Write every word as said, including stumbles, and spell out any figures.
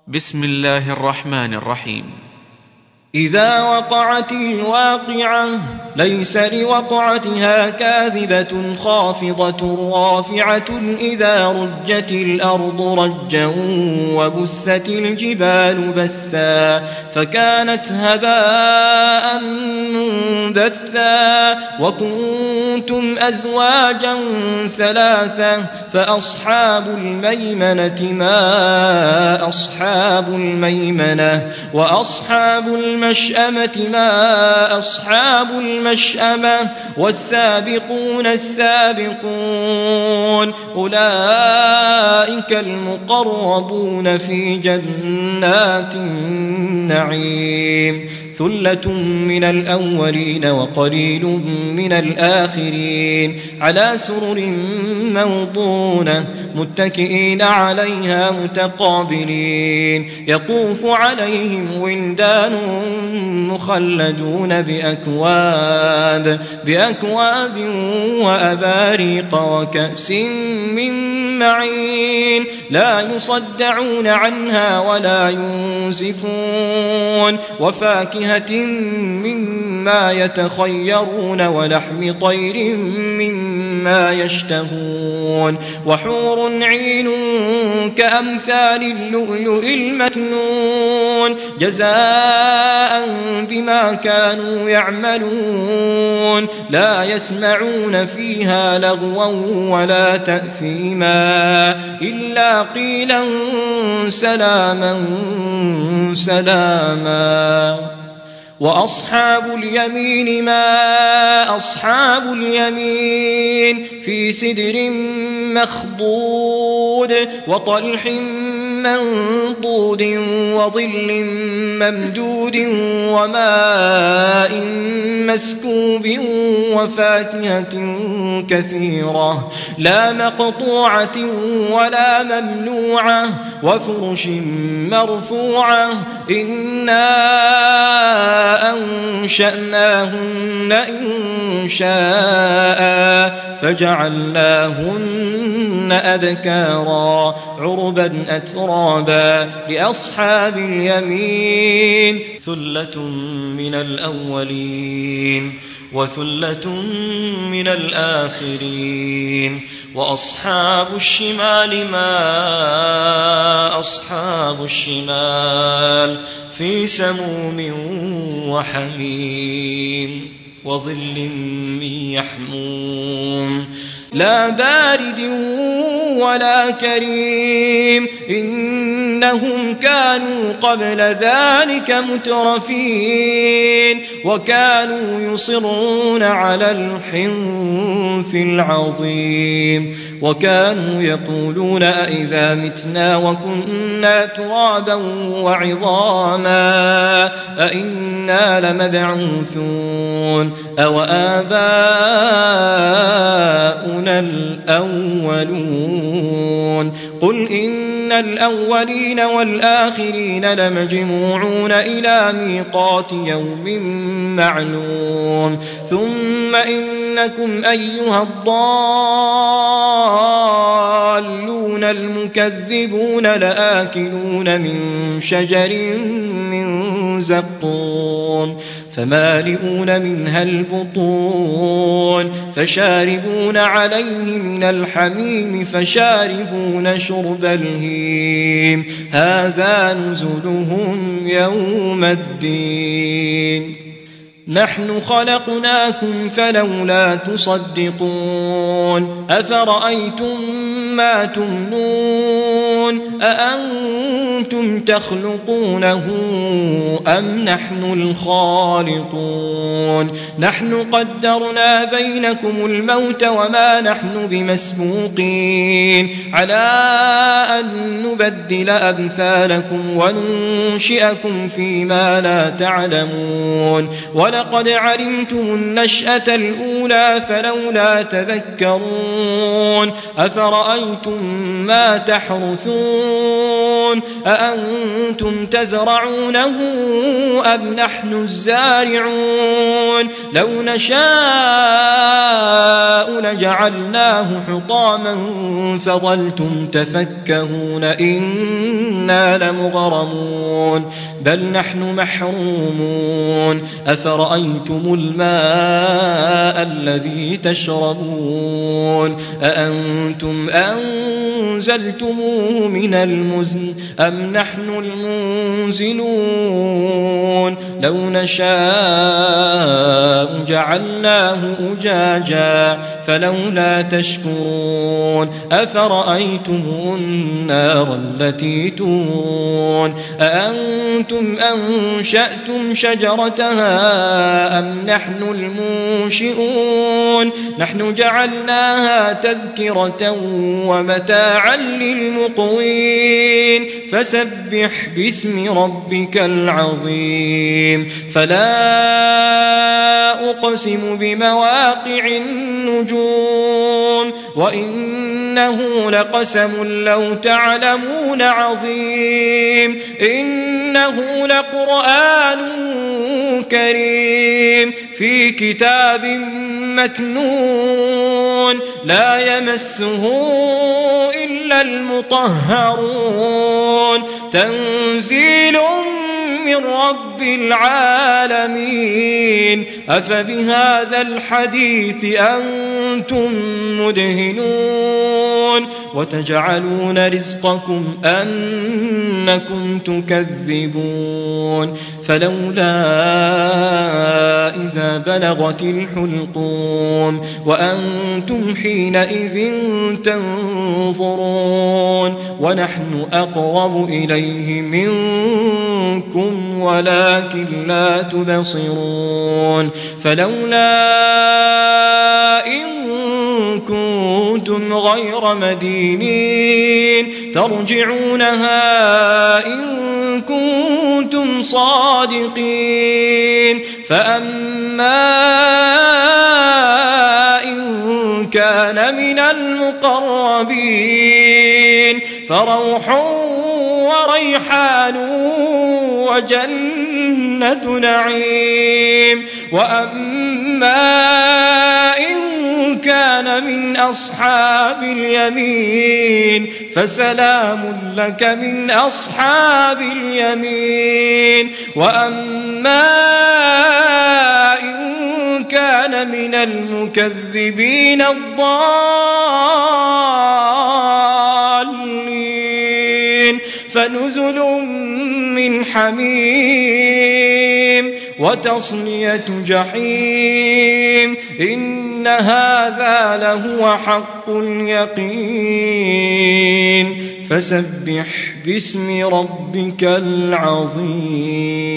بسم الله الرحمن الرحيم. إذا وقعت الواقعة ليس لوقعتها كاذبة خافضة رافعة إذا رجت الأرض رجا وبست الجبال بسا فكانت هباء منبثا وكنتم أزواجا ثلاثة فأصحاب الميمنة ما أصحاب الميمنة وأصحاب المشأمة ما أصحاب المشأمة والسابقون السابقون أولئك المقربون في جنات النعيم ثلة من الأولين وقليل من الآخرين على سرر موضونة متكئين عليها متقابلين يطوف عليهم ولدان مخلدون بأكواب بأكواب وأباريق وكأس من معين لا يصدعون عنها ولا ينزفون وفاكهة مما يتخيرون ولحم طير مما يشتهون وحور عين كأمثال اللؤلؤ المكنون جزاء بما كانوا يعملون لا يسمعون فيها لغوا ولا تأثيما إلا قيلا سلاما سلاما وأصحاب اليمين ما أصحاب اليمين في سدر مخضود وطلح منضود وظل ممدود وماء مسكوب وفاكهة كثيرة لا مقطوعة ولا ممنوعة وفرش مرفوعة إنا أنشأناهن إنشاء فجعلناهن أبكارا عربا أترابا لأصحاب اليمين ثلة من الأولين وثلة من الآخرين وأصحاب الشمال ما أصحاب الشمال في سموم وحميم وظل من يحموم لا بارد ولا كريم إنهم كانوا قبل ذلك مترفين وكانوا يصرون على الحنث العظيم وكانوا يقولون أئذا متنا وكنا ترابا وعظاما أئنا لمبعوثون أو آباؤنا الأولون قل إن الأولين والآخرين لمجموعون إلى ميقات يوم معلوم ثم إنكم أيها الضالون المكذبون لآكلون من شجر من زقوم فمالئون منها البطون فشاربون عليه من الحميم فشاربون شرب الهيم هذا نزلهم يوم الدين نحن خلقناكم فلولا تصدقون أفرأيتم ما تمنون أأنتم تخلقونه أم نحن الخالقون نحن قدرنا بينكم الموت وما نحن بمسبوقين على أن نبدل أمثالكم وننشئكم فيما لا تعلمون ولقد علمتم النشأة الأولى فلولا تذكرون أفرأيتم أفرأيتم ما تحرثون أأنتم تزرعونه أم نحن الزارعون لو نشاء لجعلناه حطاما فظلتم تفكهون إنا لمغرمون بل نحن محرومون أفرأيتم الماء الذي تشربون أأنتم أنزلتموه من المزن أم نحن المنزلون لو نشاء جعلناه أجاجا فلولا تشكرون أفرأيتم النار التي تورون أأنتم أنشأتم شجرتها أم نحن المنشئون نحن جعلناها تذكرة ومتاعا للمقوين فسبح باسم ربك العظيم فلا أقسم بمواقع النجوم وإنه لقسم لو تعلمون عظيم إنه لقرآن كريم في كتاب مكنون لا يمسه إلا المطهرون تنزيل من رب العالمين أفبهذا الحديث أنتم مدهنون وتجعلون رزقكم أنكم تكذبون فلولا إذا بلغت الحلقوم وأنتم حينئذ تنظرون ونحن أقرب إليه منكم ولكن لا تبصرون فلولا إن كنتم غير مدينين ترجعونها إن كنتم صادقين فأما إن كان من المقربين فروح وريحان وجنة نعيم وأما إن كان من أصحاب اليمين فسلام لك من أصحاب اليمين وأما إن كان من المكذبين الضالين فنزل من حميم وتصلية جحيم إن هذا لهو حق اليقين فسبح باسم ربك العظيم.